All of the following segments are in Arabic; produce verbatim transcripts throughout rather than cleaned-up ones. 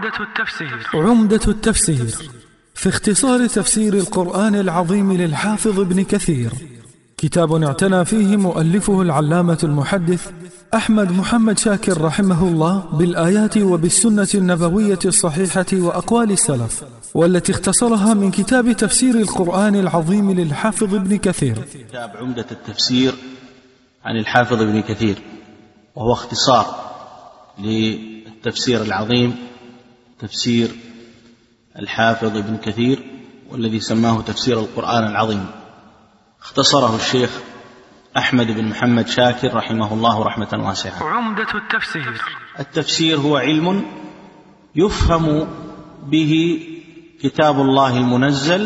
عمدة التفسير عمدة التفسير في اختصار تفسير القرآن العظيم للحافظ ابن كثير، كتاب اعتنى فيه مؤلفه العلامة المحدث أحمد محمد شاكر رحمه الله بالآيات وبالسنة النبوية الصحيحة وأقوال السلف، والتي اختصرها من كتاب تفسير القرآن العظيم للحافظ ابن كثير. كتاب عمدة التفسير عن الحافظ ابن كثير، وهو اختصار للتفسير العظيم تفسير الحافظ ابن كثير، والذي سماه تفسير القرآن العظيم. اختصره الشيخ أحمد بن محمد شاكر رحمه الله رحمة واسعة. عمدة التفسير التفسير هو علم يفهم به كتاب الله المنزل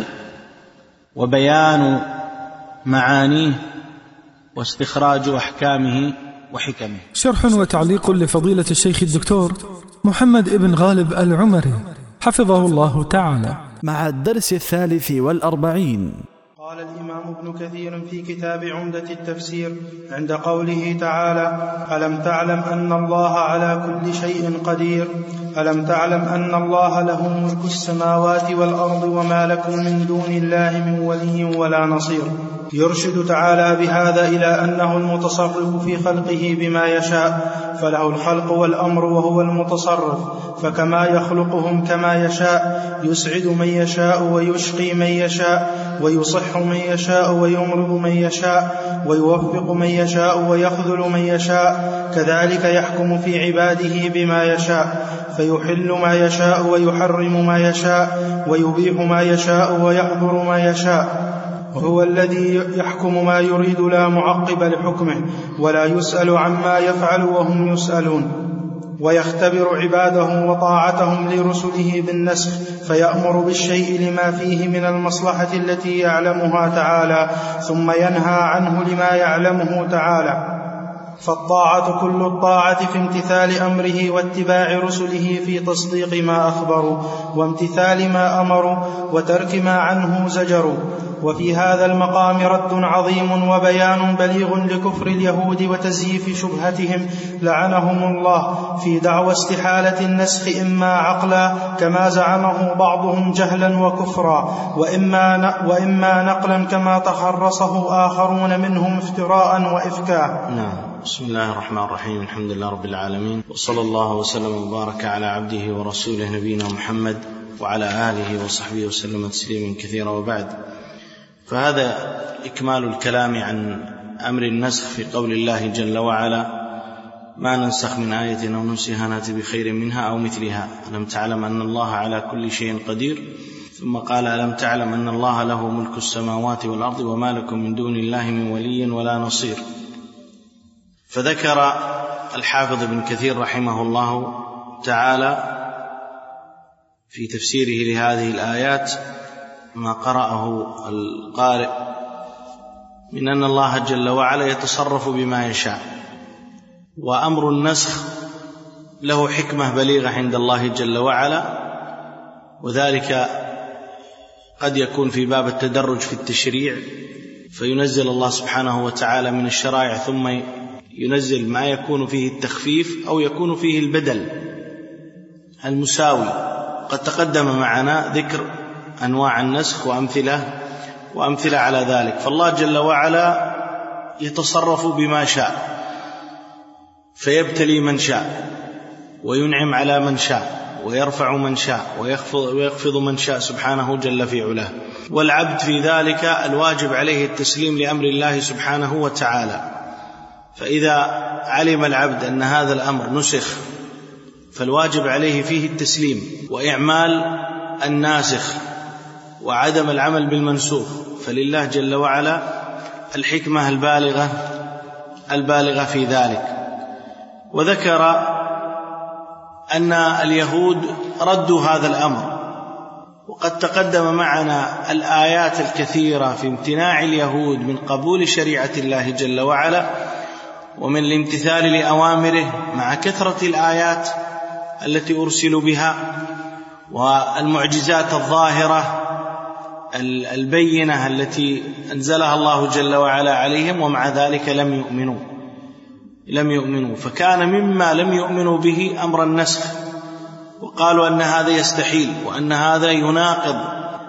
وبيان معانيه واستخراج أحكامه وحكمه. شرح وتعليق لفضيلة الشيخ الدكتور محمد ابن غالب العمري حفظه الله تعالى، مع الدرس الثالث والأربعين. قال الإمام ابن كثير في كتاب عمدة التفسير عند قوله تعالى: ألم تعلم أن الله على كل شيء قدير؟ ألم تعلم أن الله له ملك السماوات والأرض وما لكم من دون الله من ولي ولا نصير. يرشد تعالى بهذا إلى أنه المتصرف في خلقه بما يشاء، فله الخلق والأمر وهو المتصرف، فكما يخلقهم كما يشاء، يسعد من يشاء ويشقي من يشاء، ويصح من يشاء ويمرض من يشاء، ويوفق من يشاء ويخذل من يشاء، كذلك يحكم في عباده بما يشاء، فيحل ما يشاء ويحرم ما يشاء، ويبيح ما يشاء ويحظر ما يشاء، وهو الذي يحكم ما يريد لا معقب لحكمه، ولا يسأل عما يفعل وهم يسألون. ويختبر عباده وطاعتهم لرسله بالنسخ، فيأمر بالشيء لما فيه من المصلحة التي يعلمها تعالى، ثم ينهى عنه لما يعلمه تعالى. فالطاعة كل الطاعة في امتثال أمره واتباع رسله في تصديق ما أخبروا وامتثال ما أمروا وترك ما عنه زجروا. وفي هذا المقام رد عظيم وبيان بليغ لكفر اليهود وتزييف شبهتهم لعنهم الله في دعوى استحالة النسخ، إما عقلا كما زعمه بعضهم جهلا وكفرا، وإما, وإما نقلا كما تخرصه آخرون منهم افتراء وإفكاء. نعم. بسم الله الرحمن الرحيم. الحمد لله رب العالمين، وصلى الله وسلم وبارك على عبده ورسوله نبينا محمد وعلى آله وصحبه وسلم تسليما كثيرا، وبعد. فهذا إكمال الكلام عن أمر النسخ في قول الله جل وعلا: ما ننسخ من آية أو ننسها نأتي بخير منها أو مثلها، ألم تعلم أن الله على كل شيء قدير. ثم قال: ألم تعلم أن الله له ملك السماوات والأرض وما لكم من دون الله من ولي ولا نصير. فذكر الحافظ ابن كثير رحمه الله تعالى في تفسيره لهذه الآيات ما قرأه القارئ من أن الله جل وعلا يتصرف بما يشاء، وأمر النسخ له حكمة بليغة عند الله جل وعلا، وذلك قد يكون في باب التدرج في التشريع، فينزل الله سبحانه وتعالى من الشرائع ثم ينزل ما يكون فيه التخفيف أو يكون فيه البدل المساوي. قد تقدم معنا ذكر أنواع النسخ وأمثلة وأمثلة على ذلك. فالله جل وعلا يتصرف بما شاء، فيبتلي من شاء وينعم على من شاء ويرفع من شاء ويخفض من شاء سبحانه جل في علاه. والعبد في ذلك الواجب عليه التسليم لأمر الله سبحانه وتعالى. فإذا علم العبد أن هذا الأمر نسخ فالواجب عليه فيه التسليم وإعمال الناسخ وعدم العمل بالمنسوخ، فلله جل وعلا الحكمة البالغة البالغة في ذلك. وذكر أن اليهود ردوا هذا الأمر، وقد تقدم معنا الآيات الكثيرة في امتناع اليهود من قبول شريعة الله جل وعلا ومن الامتثال لأوامره، مع كثرة الآيات التي أرسلوا بها والمعجزات الظاهرة البينة التي أنزلها الله جل وعلا عليهم، ومع ذلك لم وقالوا أن هذا يستحيل وأن هذا يناقض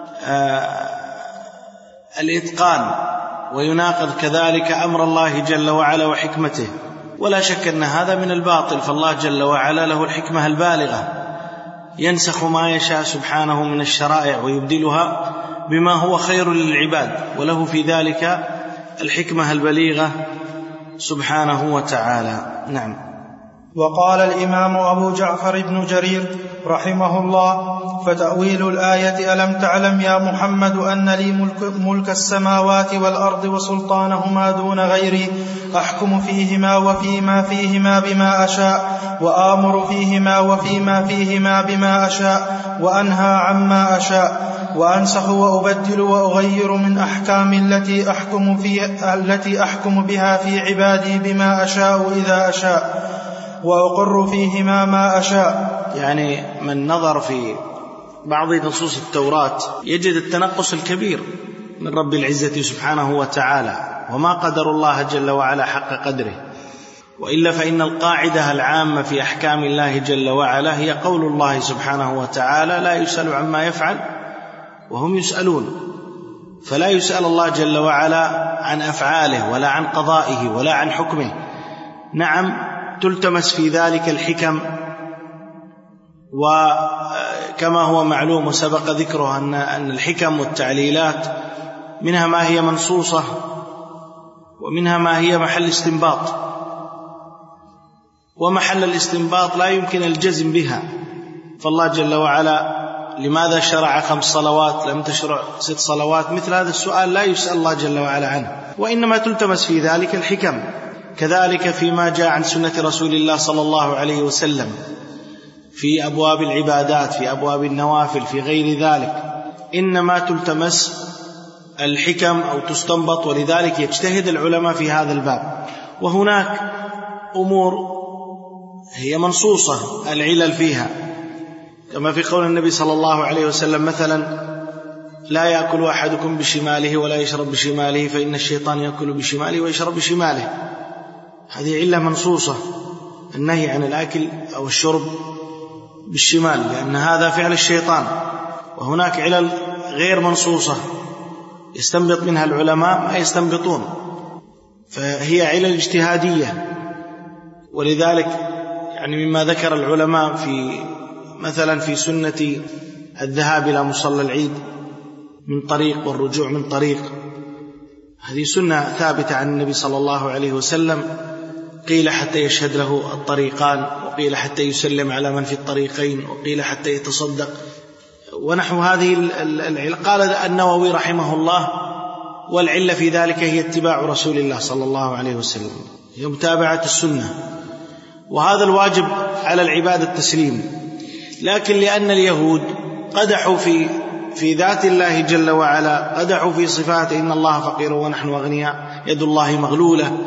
الإتقان ويناقض كذلك أمر الله جل وعلا وحكمته. ولا شك أن هذا من الباطل، فالله جل وعلا له الحكمة البالغة، ينسخ ما يشاء سبحانه من الشرائع ويبدلها بما هو خير للعباد، وله في ذلك الحكمة البليغة سبحانه وتعالى. نعم. وقال الإمام أبو جعفر بن جرير رحمه الله: فتأويل الآية ألم تعلم يا محمد أن لي ملك, ملك السماوات والأرض وسلطانهما دون غيري، أحكم فيهما وفيما فيهما بما أشاء، وآمر فيهما وفيما فيهما بما أشاء، وأنهى عما أشاء، وأنسخ وأبدل وأغير من أحكام التي أحكم, في التي أحكم بها في عبادي بما أشاء إذا أشاء، وأقر فيهما ما أشاء. يعني من نظر في بعض نصوص التوراة يجد التنقص الكبير من رب العزة سبحانه وتعالى، وما قدر الله جل وعلا حق قدره. وإلا فإن القاعدة العامة في أحكام الله جل وعلا هي قول الله سبحانه وتعالى: لا يسأل عما يفعل وهم يسألون. فلا يسأل الله جل وعلا عن أفعاله ولا عن قضائه ولا عن حكمه. نعم، تلتمس في ذلك الحكم، وكما هو معلوم وسبق ذكره أن أن الحكم والتعليلات منها ما هي منصوصة ومنها ما هي محل استنباط، ومحل الاستنباط لا يمكن الجزم بها. فالله جل وعلا لماذا شرع خمس صلوات لم تشرع ست صلوات؟ مثل هذا السؤال لا يسأل الله جل وعلا عنه، وإنما تلتمس في ذلك الحكم. كذلك فيما جاء عن سنة رسول الله صلى الله عليه وسلم في أبواب العبادات، في أبواب النوافل، في غير ذلك، إنما تلتمس الحكم أو تستنبط. ولذلك يجتهد العلماء في هذا الباب. وهناك أمور هي منصوصة العلل فيها، كما في قول النبي صلى الله عليه وسلم مثلا: لا يأكل أحدكم بشماله ولا يشرب بشماله فإن الشيطان يأكل بشماله ويشرب بشماله. هذه علة منصوصة، النهي عن الأكل أو الشرب بالشمال، لأن هذا فعل الشيطان. وهناك علل غير منصوصة يستنبط منها العلماء ما يستنبطون، فهي علل اجتهادية. ولذلك يعني مما ذكر العلماء في مثلا في سنة الذهاب إلى مصلى العيد من طريق والرجوع من طريق، هذه سنة ثابتة عن النبي صلى الله عليه وسلم، قيل حتى يشهد له الطريقان، وقيل حتى يسلم على من في الطريقين، وقيل حتى يتصدق ونحو هذه العلة. قال النووي رحمه الله: والعلة في ذلك هي اتباع رسول الله صلى الله عليه وسلم، هي متابعة السنة، وهذا الواجب على العباد التسليم. لكن لأن اليهود قدحوا في في ذات الله جل وعلا، قدحوا في صفاته: إن الله فقير ونحن أغنياء، يد الله مغلولة،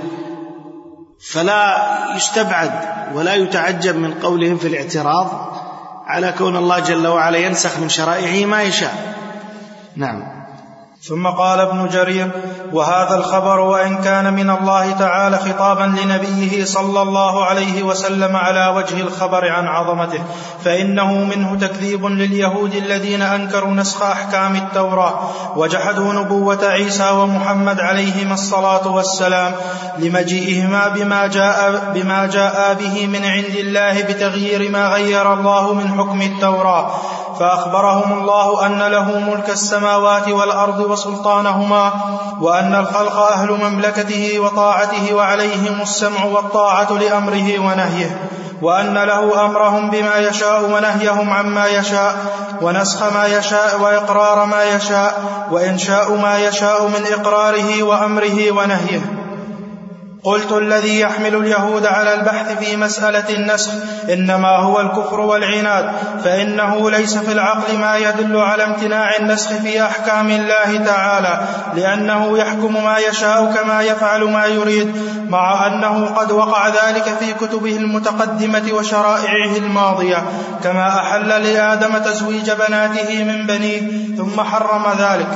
فلا يستبعد ولا يتعجب من قولهم في الاعتراض على كون الله جل وعلا ينسخ من شرائعه ما يشاء. نعم. ثم قال ابن جرير: وهذا الخبر وإن كان من الله تعالى خطابا لنبيه صلى الله عليه وسلم على وجه الخبر عن عظمته، فإنه منه تكذيب لليهود الذين أنكروا نسخ أحكام التوراة وجحدوا نبوة عيسى ومحمد عليهما الصلاة والسلام لمجيئهما بما جاء, بما جاء به من عند الله بتغيير ما غير الله من حكم التوراة. فأخبرهم الله أن له ملك السماوات والأرض وسلطانهما، وأن الخلق أهل مملكته وطاعته، وعليهم السمع والطاعة لأمره ونهيه، وأن له أمرهم بما يشاء ونهيهم عما يشاء، ونسخ ما يشاء وإقرار ما يشاء، وإنشاء ما يشاء من إقراره وأمره ونهيه. قلت: الذي يحمل اليهود على البحث في مسألة النسخ إنما هو الكفر والعناد، فإنه ليس في العقل ما يدل على امتناع النسخ في أحكام الله تعالى، لأنه يحكم ما يشاء كما يفعل ما يريد، مع أنه قد وقع ذلك في كتبه المتقدمة وشرائعه الماضية، كما أحل لآدم تزويج بناته من بنيه ثم حرم ذلك،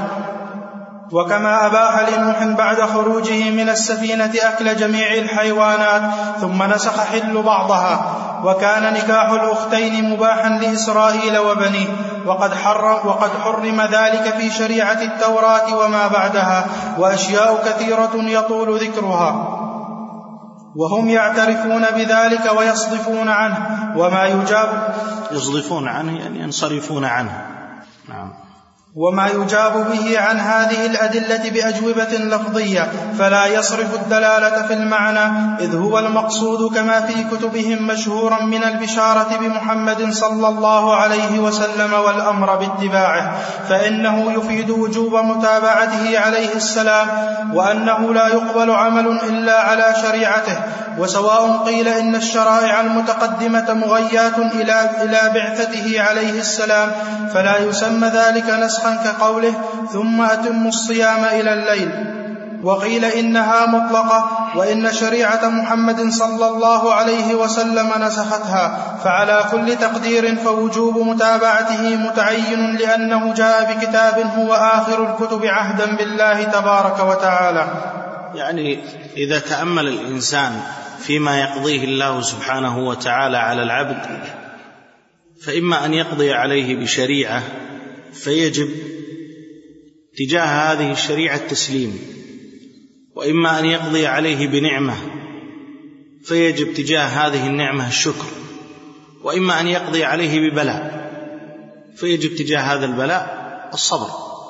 وكما أباح لنوح بعد خروجه من السفينة أكل جميع الحيوانات ثم نسخ حل بعضها، وكان نكاح الأختين مباحا لإسرائيل وبنيه، وقد حرم, وقد حرم ذلك في شريعة التوراة وما بعدها، وأشياء كثيرة يطول ذكرها، وهم يعترفون بذلك ويصدفون عنه. وما يجاب يصدفون عنه يعني ينصرفون عنه. نعم. وما يجاب به عن هذه الأدلة بأجوبة لفظية فلا يصرف الدلالة في المعنى، إذ هو المقصود كما في كتبهم مشهورا من البشارة بمحمد صلى الله عليه وسلم والأمر باتباعه، فإنه يفيد وجوب متابعته عليه السلام، وأنه لا يقبل عمل إلا على شريعته. وسواء قيل إن الشرائع المتقدمة مغيات إلى بعثته عليه السلام فلا يسمى ذلك نسخا كقوله ثم أتم الصيام إلى الليل، وقيل إنها مطلقة، وإن شريعة محمد صلى الله عليه وسلم نسختها. فعلى كل تقدير فوجوب متابعته متعين، لأنه جاء بكتاب هو آخر الكتب عهدا بالله تبارك وتعالى. يعني إذا تأمل الإنسان فيما يقضيه الله سبحانه وتعالى على العبد، فإما أن يقضي عليه بشريعة فيجب تجاه هذه الشريعة التسليم، وإما أن يقضي عليه بنعمة فيجب تجاه هذه النعمة الشكر، وإما أن يقضي عليه ببلاء فيجب تجاه هذا البلاء الصبر.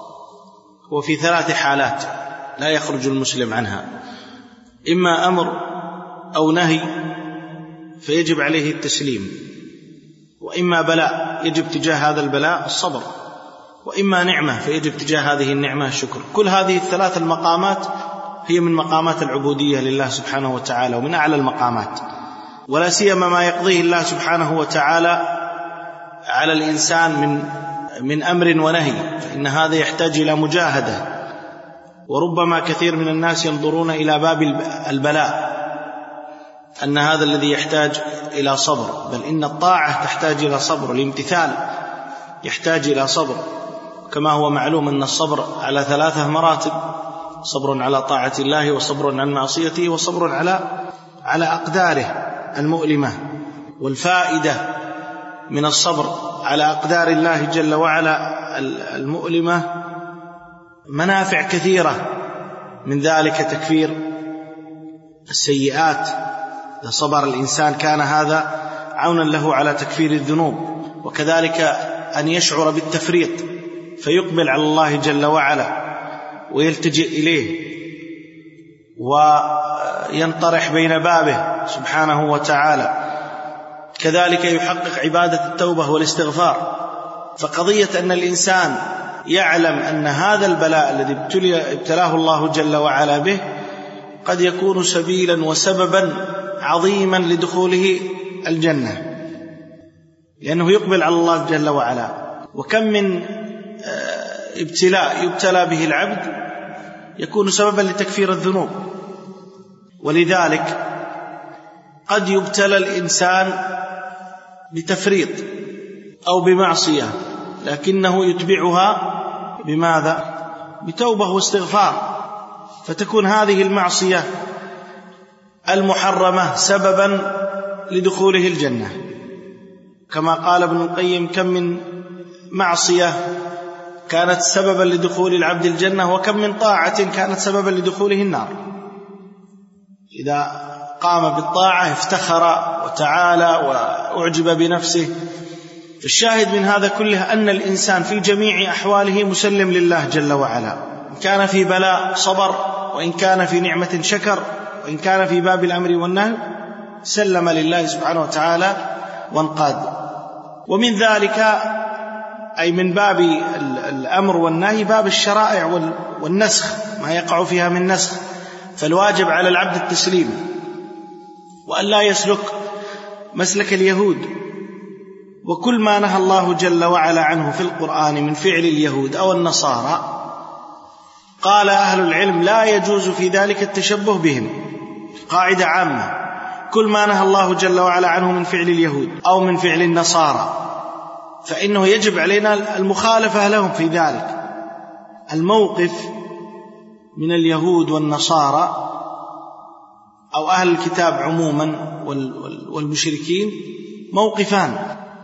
وفي ثلاث حالات لا يخرج المسلم عنها: إما أمر أو نهي فيجب عليه التسليم، وإما بلاء يجب تجاه هذا البلاء الصبر، وإما نعمة فيجب تجاه هذه النعمة الشكر. كل هذه الثلاث المقامات هي من مقامات العبودية لله سبحانه وتعالى، ومن أعلى المقامات، ولا سيما ما يقضيه الله سبحانه وتعالى على الإنسان من من أمر ونهي، فإن هذا يحتاج إلى مجاهدة. وربما كثير من الناس ينظرون إلى باب البلاء أن هذا الذي يحتاج إلى صبر، بل إن الطاعة تحتاج إلى صبر، الامتثال يحتاج إلى صبر، كما هو معلوم أن الصبر على ثلاثة مراتب: صبر على طاعة الله، وصبر عن معصيته، وصبر على على أقداره المؤلمة. والفائدة من الصبر على أقدار الله جل وعلا المؤلمة منافع كثيرة، من ذلك تكفير السيئات. إذا صبر الإنسان كان هذا عونا له على تكفير الذنوب، وكذلك أن يشعر بالتفريط فيقبل على الله جل وعلا ويلتجئ إليه وينطرح بين بابه سبحانه وتعالى. كذلك يحقق عبادة التوبة والاستغفار. فقضية أن الإنسان يعلم أن هذا البلاء الذي ابتلاه الله جل وعلا به قد يكون سبيلا وسببا عظيما لدخوله الجنة، لأنه يقبل على الله جل وعلا. وكم من ابتلاء يبتلى به العبد يكون سببا لتكفير الذنوب. ولذلك قد يبتلى الإنسان بتفريط أو بمعصية، لكنه يتبعها بماذا؟ بتوبة واستغفار، فتكون هذه المعصية المحرمة سببا لدخوله الجنة. كما قال ابن القيم: كم من معصية كانت سببا لدخول العبد الجنة، وكم من طاعة كانت سببا لدخوله النار. إذا قام بالطاعة افتخر وتعالى وأعجب بنفسه. الشاهد من هذا كله أن الإنسان في جميع أحواله مسلم لله جل وعلا، إن كان في بلاء صبر، وإن كان في نعمة شكر، وإن كان في باب الأمر والنهي سلم لله سبحانه وتعالى وانقاد. ومن ذلك أي من باب الأمر والنهي باب الشرائع والنسخ، ما يقع فيها من نسخ. فالواجب على العبد التسليم، وأن لا يسلك مسلك اليهود. وكل ما نهى الله جل وعلا عنه في القرآن من فعل اليهود أو النصارى قال أهل العلم لا يجوز في ذلك التشبه بهم، قاعدة عامة. كل ما نهى الله جل وعلا عنه من فعل اليهود أو من فعل النصارى فإنه يجب علينا المخالفة لهم في ذلك. الموقف من اليهود والنصارى أو أهل الكتاب عموما والمشركين موقفان: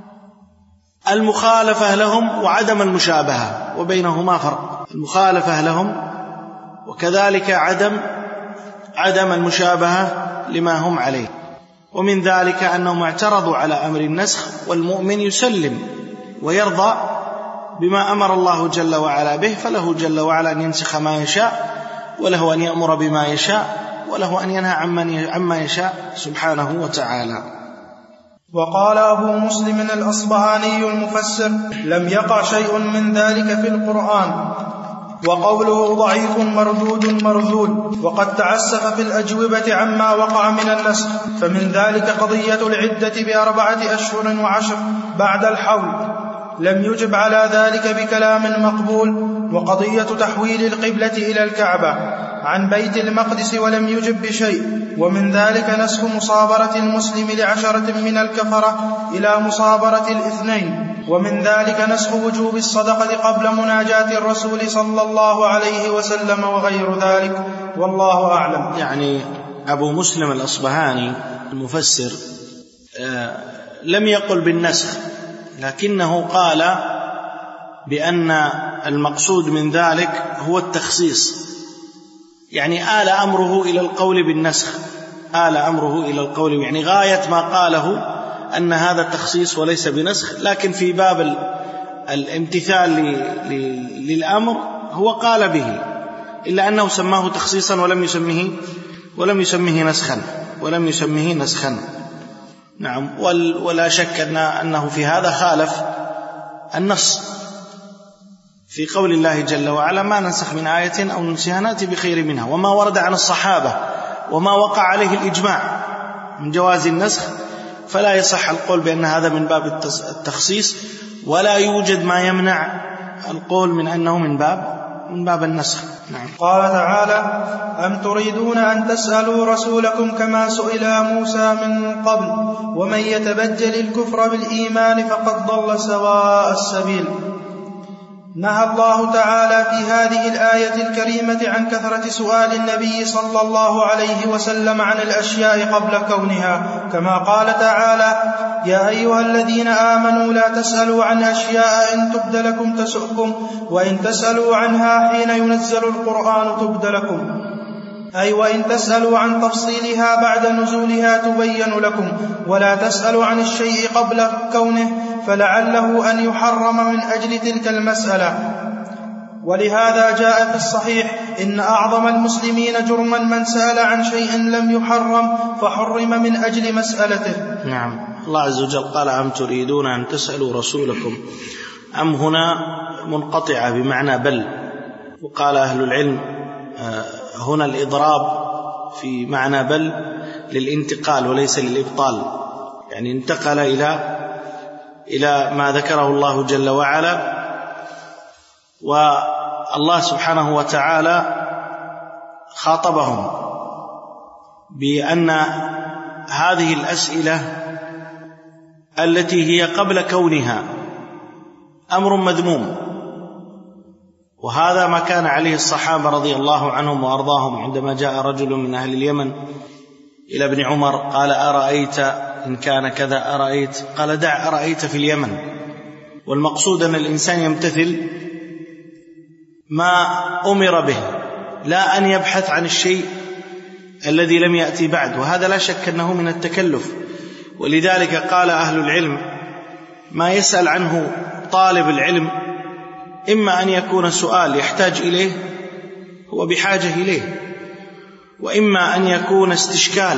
المخالفة لهم وعدم المشابهة، وبينهما فرق. المخالفة لهم وكذلك عدم عدم المشابهة لما هم عليه. ومن ذلك أنهم اعترضوا على أمر النسخ، والمؤمن يسلم ويرضى بما أمر الله جل وعلا به، فله جل وعلا أن ينسخ ما يشاء، وله أن يأمر بما يشاء، وله أن ينهى عما يشاء سبحانه وتعالى. وقال أبو مسلم الأصبهاني المفسر: لم يقع شيء من ذلك في القرآن، وقوله ضعيف مردود مرذول، وقد تعسف في الأجوبة عما وقع من النسخ. فمن ذلك قضية العدة بأربعة أشهر وعشر بعد الحول، لم يجب على ذلك بكلام مقبول، وقضية تحويل القبلة إلى الكعبة عن بيت المقدس ولم يجب بشيء. ومن ذلك نسخ مصابرة المسلم لعشرة من الكفرة إلى مصابرة الاثنين. ومن ذلك نسخ وجوب الصدقة قبل مناجاة الرسول صلى الله عليه وسلم وغير ذلك، والله أعلم. يعني أبو مسلم الأصبهاني المفسر آه لم يقل بالنسخ، لكنه قال بأن المقصود من ذلك هو التخصيص، يعني آل أمره إلى القول بالنسخ، آل أمره إلى القول، يعني غاية ما قاله أن هذا التخصيص وليس بنسخ، لكن في باب الامتثال للأمر هو قال به، إلا أنه سماه تخصيصا ولم يسميه ولم يسميه نسخا ولم يسميه نسخا. نعم. ولا شك أن أنه في هذا خالف النص في قول الله جل وعلا: ما ننسخ من آية أو ننسها نأتي بخير منها، وما ورد عن الصحابة وما وقع عليه الإجماع من جواز النسخ، فلا يصح القول بأن هذا من باب التخصيص، ولا يوجد ما يمنع القول من أنه من باب من باب النسخ. نعم. قال تعالى: أم تريدون أن تسألوا رسولكم كما سئل موسى من قبل ومن يتبدل الكفر بالإيمان فقد ضل سواء السبيل. نهى الله تعالى في هذه الآية الكريمة عن كثرة سؤال النبي صلى الله عليه وسلم عن الأشياء قبل كونها، كما قال تعالى: يا أيها الذين آمنوا لا تسألوا عن أشياء إن تبد لكم تسؤكم وإن تسألوا عنها حين ينزل القرآن تبد لكم، أي وإن تسألوا عن تفصيلها بعد نزولها تبين لكم، ولا تسألوا عن الشيء قبل كونه فلعله أن يحرم من أجل تلك المسألة. ولهذا جاء في الصحيح: إن أعظم المسلمين جرما من سأل عن شيء لم يحرم فحرم من أجل مسألته. نعم. الله عز وجل قال: أم تريدون أن تسألوا رسولكم. أم هنا منقطعة بمعنى بل، وقال أهل العلم هنا الإضراب في معنى بل للانتقال وليس للإبطال، يعني انتقل إلى إلى ما ذكره الله جل وعلا. والله سبحانه وتعالى خاطبهم بأن هذه الأسئلة التي هي قبل كونها أمر مذموم، وهذا ما كان عليه الصحابة رضي الله عنهم وأرضاهم عندما جاء رجل من أهل اليمن إلى ابن عمر قال: أرأيت إن كان كذا؟ أرأيت؟ قال: دع أرأيت في اليمن. والمقصود أن الإنسان يمتثل ما أمر به، لا أن يبحث عن الشيء الذي لم يأتي بعد، وهذا لا شك أنه من التكلف. ولذلك قال أهل العلم: ما يسأل عنه طالب العلم إما أن يكون سؤال يحتاج إليه هو بحاجة إليه، وإما أن يكون استشكال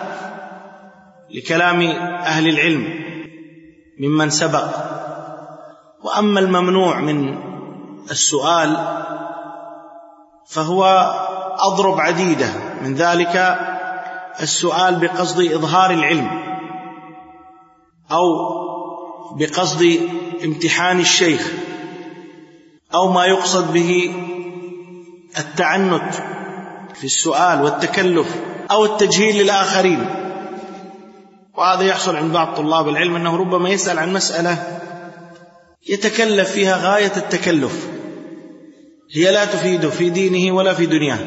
لكلام أهل العلم ممن سبق. وأما الممنوع من السؤال فهو أضرب عديدة، من ذلك السؤال بقصد إظهار العلم أو بقصد امتحان الشيخ، أو ما يقصد به التعنت في السؤال والتكلف أو التجهيل للآخرين. وهذا يحصل عند بعض طلاب العلم أنه ربما يسأل عن مسألة يتكلف فيها غاية التكلف، هي لا تفيده في دينه ولا في دنياه،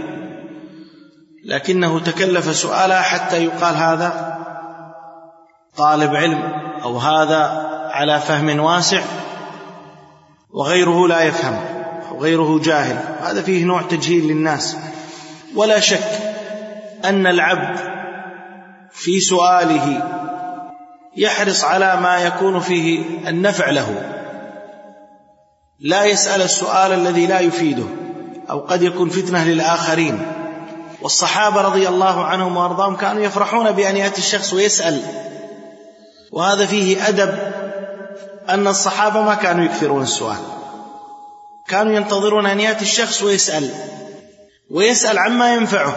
لكنه تكلف سؤالها حتى يقال هذا طالب علم أو هذا على فهم واسع وغيره لا يفهم أو غيره جاهل، هذا فيه نوع تجهيل للناس. ولا شك أن العبد في سؤاله يحرص على ما يكون فيه النفع له، لا يسأل السؤال الذي لا يفيده أو قد يكون فتنة للآخرين. والصحابة رضي الله عنهم وأرضاهم كانوا يفرحون بأن يأتي الشخص ويسأل، وهذا فيه أدب أن الصحابة ما كانوا يكثرون السؤال، كانوا ينتظرون أن يأتي الشخص ويسأل ويسأل عما ينفعه،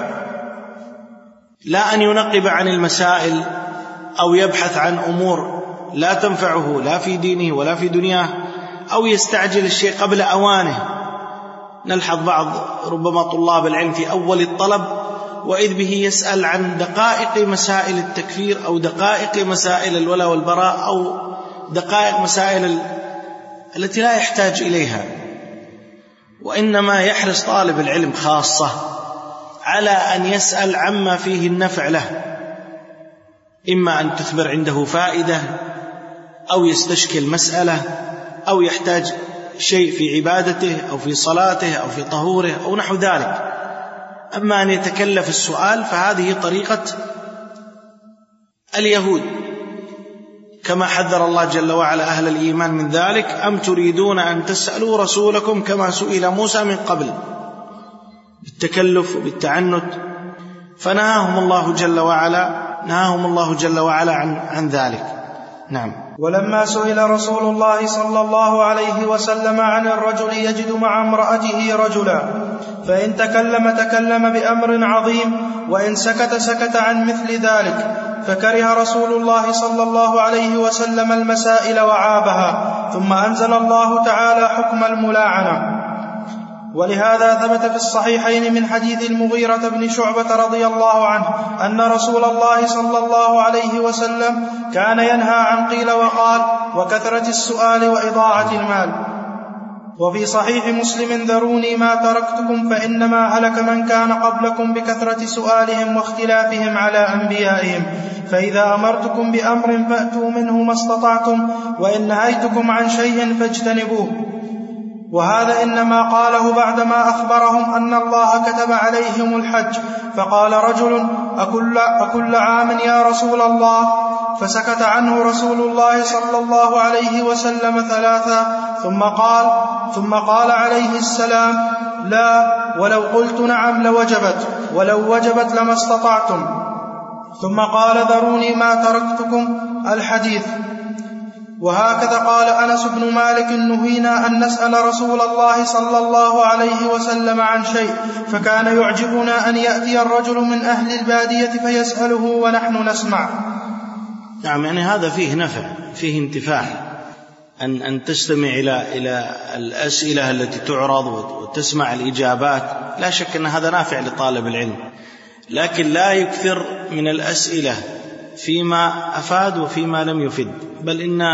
لا أن ينقب عن المسائل أو يبحث عن أمور لا تنفعه لا في دينه ولا في دنياه، أو يستعجل الشيء قبل أوانه. نلحظ بعض ربما طلاب العلم في أول الطلب وإذ به يسأل عن دقائق مسائل التكفير أو دقائق مسائل الولاء والبراء أو دقائق مسائل التي لا يحتاج إليها، وإنما يحرص طالب العلم خاصة على أن يسأل عما فيه النفع له، إما أن تثمر عنده فائدة أو يستشكل مسألة أو يحتاج شيء في عبادته أو في صلاته أو في طهوره أو نحو ذلك. أما أن يتكلف السؤال فهذه طريقة اليهود، كما حذر الله جل وعلا أهل الإيمان من ذلك: أم تريدون أن تسألوا رسولكم كما سئل موسى من قبل، بالتكلف وبالتعنت. فنهاهم الله جل وعلا نهاهم الله جل وعلا عن, عن ذلك. نعم. ولما سئل رسول الله صلى الله عليه وسلم عن الرجل يجد مع امرأته رجلا فإن تكلم تكلم بأمر عظيم وإن سكت سكت عن مثل ذلك، فكره رسول الله صلى الله عليه وسلم المسائل وعابها، ثم أنزل الله تعالى حكم الملاعنة. ولهذا ثبت في الصحيحين من حديث المغيرة بن شعبة رضي الله عنه أن رسول الله صلى الله عليه وسلم كان ينهى عن قيل وقال وكثرة السؤال وإضاعة المال. وفي صحيح مسلم: ذروني ما تركتكم فإنما هلك من كان قبلكم بكثرة سؤالهم واختلافهم على أنبيائهم، فإذا أمرتكم بأمر فأتوا منه ما استطعتم، وإن نهيتكم عن شيء فاجتنبوه. وهذا إنما قاله بعدما أخبرهم أن الله كتب عليهم الحج، فقال رجل: أكل, أكل عام يا رسول الله؟ فسكت عنه رسول الله صلى الله عليه وسلم ثلاثا، ثم قال ثم قال عليه السلام: لا، ولو قلت نعم لوجبت، ولو وجبت لما استطعتم. ثم قال: ذروني ما تركتكم، الحديث. وهكذا قال أنس بن مالك: نهينا أن نسأل رسول الله صلى الله عليه وسلم عن شيء، فكان يعجبنا أن يأتي الرجل من أهل البادية فيسأله ونحن نسمع. نعم، يعني هذا فيه نفع، فيه انتفاع، أن أن تستمع إلى إلى الأسئلة التي تعرض وتسمع الإجابات. لا شك أن هذا نافع لطالب العلم، لكن لا يكثر من الأسئلة فيما أفاد وفيما لم يفد، بل إن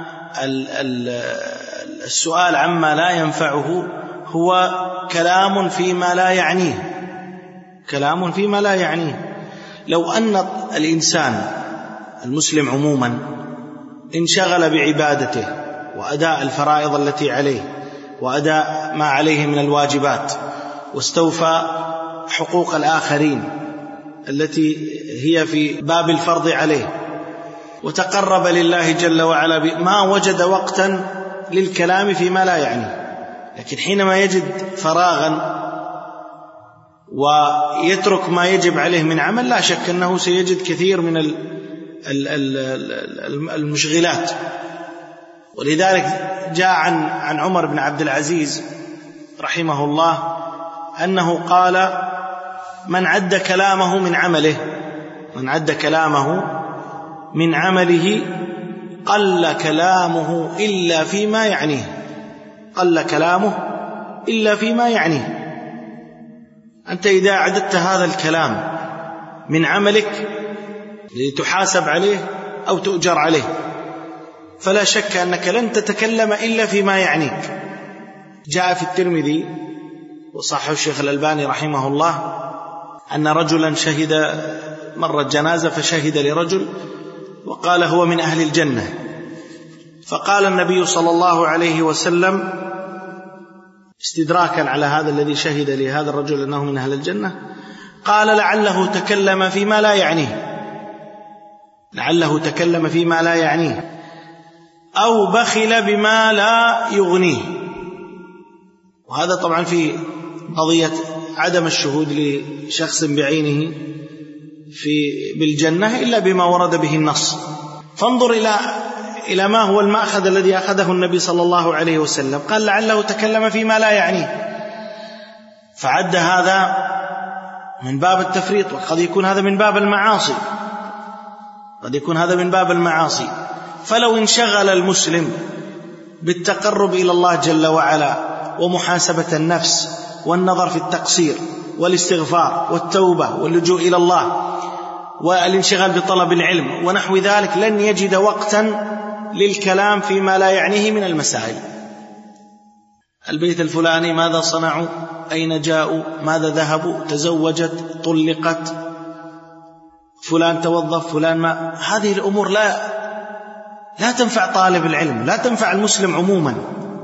السؤال عما لا ينفعه هو كلام فيما لا يعنيه، كلام فيما لا يعنيه. لو أن الإنسان المسلم عموما انشغل بعبادته وأداء الفرائض التي عليه وأداء ما عليه من الواجبات، واستوفى حقوق الآخرين التي هي في باب الفرض عليه، وتقرب لله جل وعلا، ما وجد وقتا للكلام فيما لا يعنيه. لكن حينما يجد فراغا ويترك ما يجب عليه من عمل، لا شك أنه سيجد كثير من المشغلات. ولذلك جاء عن عن عمر بن عبد العزيز رحمه الله أنه قال: من عد كلامه من عمله من عد كلامه من عمله قل كلامه إلا فيما يعنيه قل كلامه إلا فيما يعنيه. أنت إذا عددت هذا الكلام من عملك لتحاسب عليه أو تؤجر عليه، فلا شك أنك لن تتكلم إلا فيما يعنيك. جاء في الترمذي وصححه الشيخ الألباني رحمه الله أن رجلا شهد مرة جنازة، فشهد لرجل وقال هو من أهل الجنة. فقال النبي صلى الله عليه وسلم استدراكا على هذا الذي شهد لهذا الرجل أنه من أهل الجنة، قال لعله تكلم فيما لا يعنيه، لعله تكلم فيما لا يعنيه أو بخل بما لا يغنيه. وهذا طبعا في قضية عدم الشهود لشخص بعينه في بالجنة إلا بما ورد به النص. فانظر إلى إلى ما هو المأخذ الذي أخذه النبي صلى الله عليه وسلم، قال لعله تكلم فيما لا يعنيه، فعد هذا من باب التفريط، وقد يكون هذا من باب المعاصي، قد يكون هذا من باب المعاصي. فلو انشغل المسلم بالتقرب إلى الله جل وعلا ومحاسبة النفس والنظر في التقصير والاستغفار والتوبة واللجوء إلى الله والانشغال بطلب العلم ونحو ذلك، لن يجد وقتا للكلام فيما لا يعنيه من المسائل. البيت الفلاني ماذا صنعوا، أين جاءوا، ماذا ذهبوا، تزوجت، طلقت، فلان توظف، فلان ما، هذه الأمور لا لا تنفع طالب العلم، لا تنفع المسلم عموما.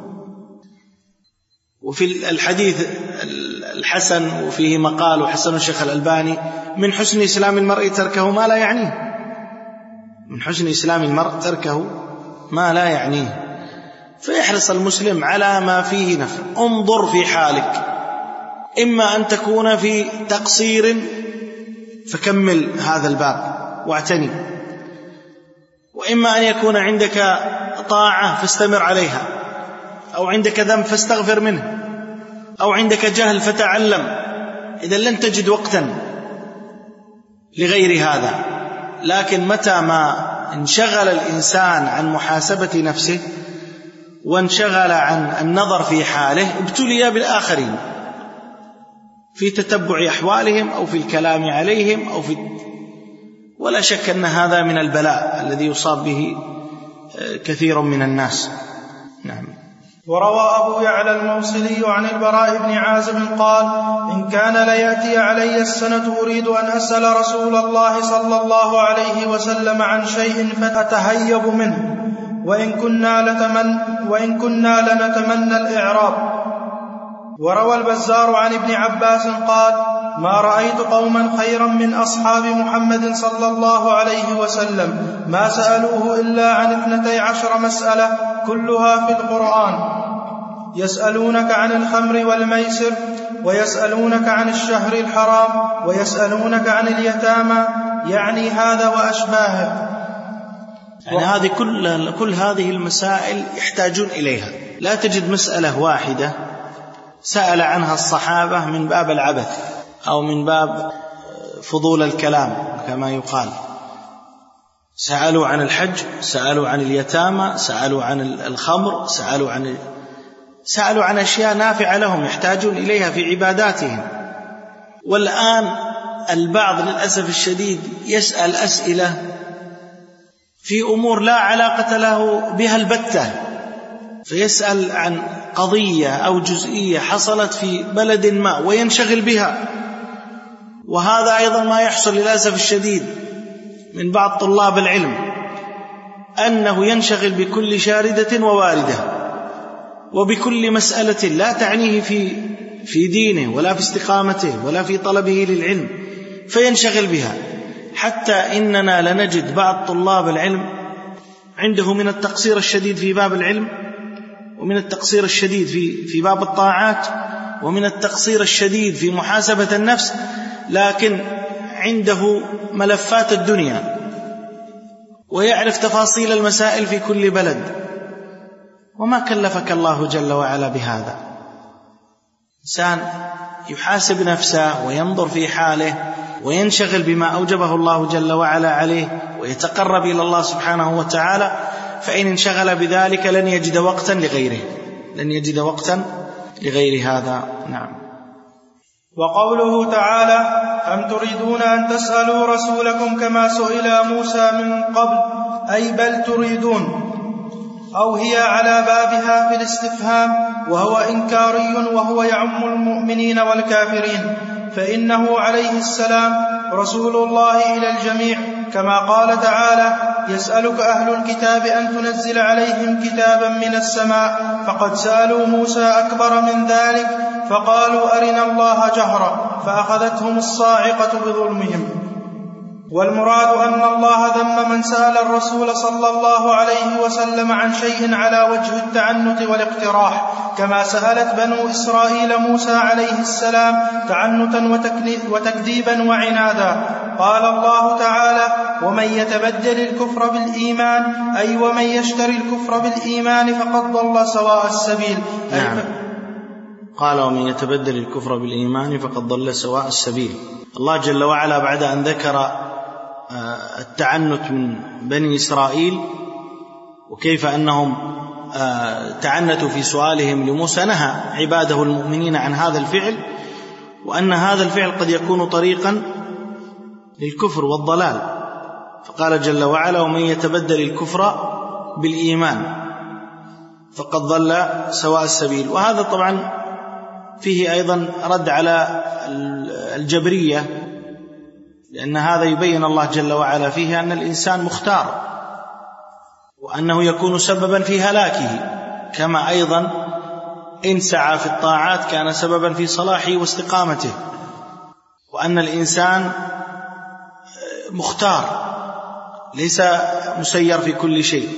وفي الحديث الحسن وفيه مقال وحسن الشيخ الألباني من حسن إسلام المرء تركه ما لا يعنيه، من حسن إسلام المرء تركه ما لا يعنيه. فيحرص المسلم على ما فيه نفع. انظر في حالك، إما أن تكون في تقصير فكمل هذا الباب واعتني، وإما أن يكون عندك طاعة فاستمر عليها، أو عندك ذنب فاستغفر منه، أو عندك جهل فتعلم. إذا لن تجد وقتا لغير هذا. لكن متى ما انشغل الإنسان عن محاسبة نفسه وانشغل عن النظر في حاله، ابتلي بالآخرين في تتبع أحوالهم أو في الكلام عليهم أو في، ولا شك أن هذا من البلاء الذي يصاب به كثير من الناس. نعم. وروى أبو يعلى الموصلي عن البراء بن عازب قال: إن كان ليأتي علي السنة أريد أن أسأل رسول الله صلى الله عليه وسلم عن شيء فأتهيب منه، وإن كنا, لتمن وإن كنا لنتمنى الإعراب. وروى البزار عن ابن عباس قال: ما رأيت قوما خيرا من أصحاب محمد صلى الله عليه وسلم ما سألوه إلا عن اثنتي عشر مسألة كلها في القرآن. يسألونك عن الخمر والميسر، ويسألونك عن الشهر الحرام، ويسألونك عن اليتامى، يعني هذا وأشباهه. يعني هذه كل, كل هذه المسائل يحتاجون إليها. لا تجد مسألة واحدة سأل عنها الصحابة من باب العبث أو من باب فضول الكلام كما يقال. سألوا عن الحج، سألوا عن اليتامى، سألوا عن الخمر، سألوا عن سألوا عن أشياء نافعة لهم يحتاجون إليها في عباداتهم. والآن البعض للأسف الشديد يسأل أسئلة في أمور لا علاقة له بها البتة، فيسأل عن قضية أو جزئية حصلت في بلد ما وينشغل بها. وهذا أيضا ما يحصل للأسف الشديد من بعض طلاب العلم، أنه ينشغل بكل شاردة وواردة وبكل مسألة لا تعنيه في في دينه ولا في استقامته ولا في طلبه للعلم، فينشغل بها. حتى إننا لنجد بعض طلاب العلم عنده من التقصير الشديد في باب العلم، ومن التقصير الشديد في في باب الطاعات، ومن التقصير الشديد في محاسبة النفس، لكن عنده ملفات الدنيا ويعرف تفاصيل المسائل في كل بلد. وما كلفك الله جل وعلا بهذا. إنسان يحاسب نفسه وينظر في حاله وينشغل بما أوجبه الله جل وعلا عليه ويتقرب إلى الله سبحانه وتعالى، فإن انشغل بذلك لن يجد وقتا لغيره، لن يجد وقتا لغير هذا. نعم. وقوله تعالى: أم تريدون أن تسألوا رسولكم كما سئل موسى من قبل، أي بل تريدون، أو هي على بابها في الاستفهام، وهو إنكاري وهو يعم المؤمنين والكافرين، فإنه عليه السلام رسول الله إلى الجميع، كما قال تعالى: يسألك أهل الكتاب أن تنزل عليهم كتابا من السماء فقد سألوا موسى أكبر من ذلك فقالوا أرنا الله جهرة فأخذتهم الصاعقة بظلمهم. والمراد أن الله ذم من سأل الرسول صلى الله عليه وسلم عن شيء على وجه التعنت والاقتراح، كما سألت بنو إسرائيل موسى عليه السلام تعنتا وتكذيبا وعنادا. قال الله تعالى: ومن يتبدل الكفر بالإيمان، أي ومن يشتري الكفر بالإيمان فقد ضل سواء السبيل. نعم. قال: ومن يتبدل الكفر بالإيمان فقد ضل سواء السبيل. الله جل وعلا بعد أن ذكر التعنت من بني إسرائيل وكيف أنهم تعنتوا في سؤالهم لموسى، نهى عباده المؤمنين عن هذا الفعل، وأن هذا الفعل قد يكون طريقا للكفر والضلال. فقال جل وعلا: ومن يتبدل الكفر بالإيمان فقد ضل سواء السبيل. وهذا طبعا فيه أيضا رد على الجبرية، لأن هذا يبين الله جل وعلا فيه أن الإنسان مختار، وأنه يكون سببا في هلاكه، كما أيضا إن سعى في الطاعات كان سببا في صلاحه واستقامته، وأن الإنسان مختار ليس مسير في كل شيء،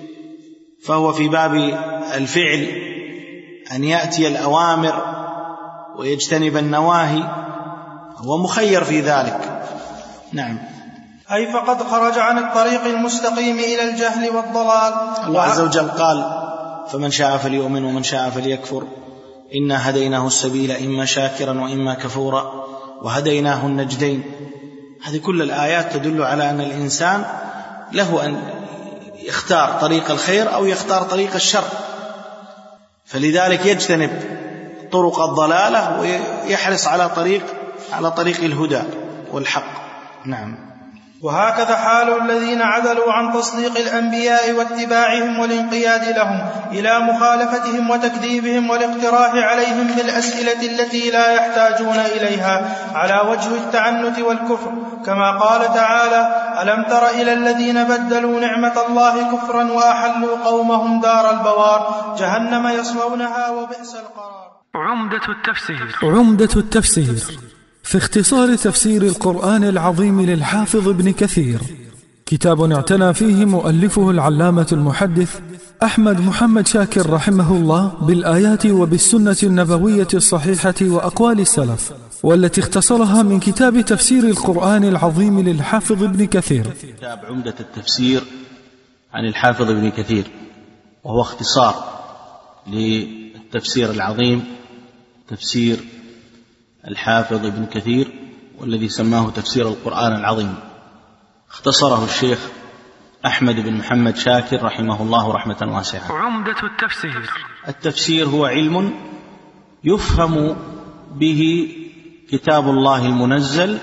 فهو في باب الفعل أن يأتي الأوامر ويجتنب النواهي، هو مخير في ذلك. نعم. أي فقد خرج عن الطريق المستقيم إلى الجهل والضلال. الله عز وجل قال: فمن شاء فليؤمن ومن شاء فليكفر إنا هديناه السبيل إما شاكرا وإما كفورا وهديناه النجدين. هذه كل الآيات تدل على أن الإنسان له أن يختار طريق الخير أو يختار طريق الشر، فلذلك يجتنب طرق الضلالة ويحرص على طريق على طريق الهدى والحق. نعم. وهكذا حال الذين عدلوا عن تصديق الأنبياء واتباعهم والانقياد لهم إلى مخالفتهم وتكذيبهم والاقتراح عليهم بالأسئلة التي لا يحتاجون إليها على وجه التعنت والكفر، كما قال تعالى: ألم تر إلى الذين بدلوا نعمة الله كفرا وأحلوا قومهم دار البوار جهنم يصلونها وبئس القرار. عمدة التفسير. عمدة التفسير في اختصار تفسير القرآن العظيم للحافظ ابن كثير، كتاب اعتنى فيه مؤلفه العلامة المحدث أحمد محمد شاكر رحمه الله بالآيات وبالسنة النبوية الصحيحة وأقوال السلف، والتي اختصرها من كتاب تفسير القرآن العظيم للحافظ ابن كثير. كتاب عمدة التفسير عن الحافظ ابن كثير، وهو اختصار للتفسير العظيم تفسير الحافظ ابن كثير، والذي سماه تفسير القرآن العظيم. اختصره الشيخ أحمد بن محمد شاكر رحمه الله رحمة واسعة. عمدة التفسير. التفسير هو علم يفهم به كتاب الله المنزل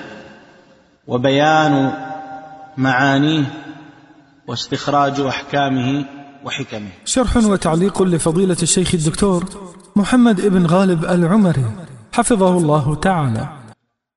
وبيان معانيه واستخراج أحكامه وحكمه. شرح وتعليق لفضيلة الشيخ الدكتور محمد ابن غالب العمري حفظه الله تعالى.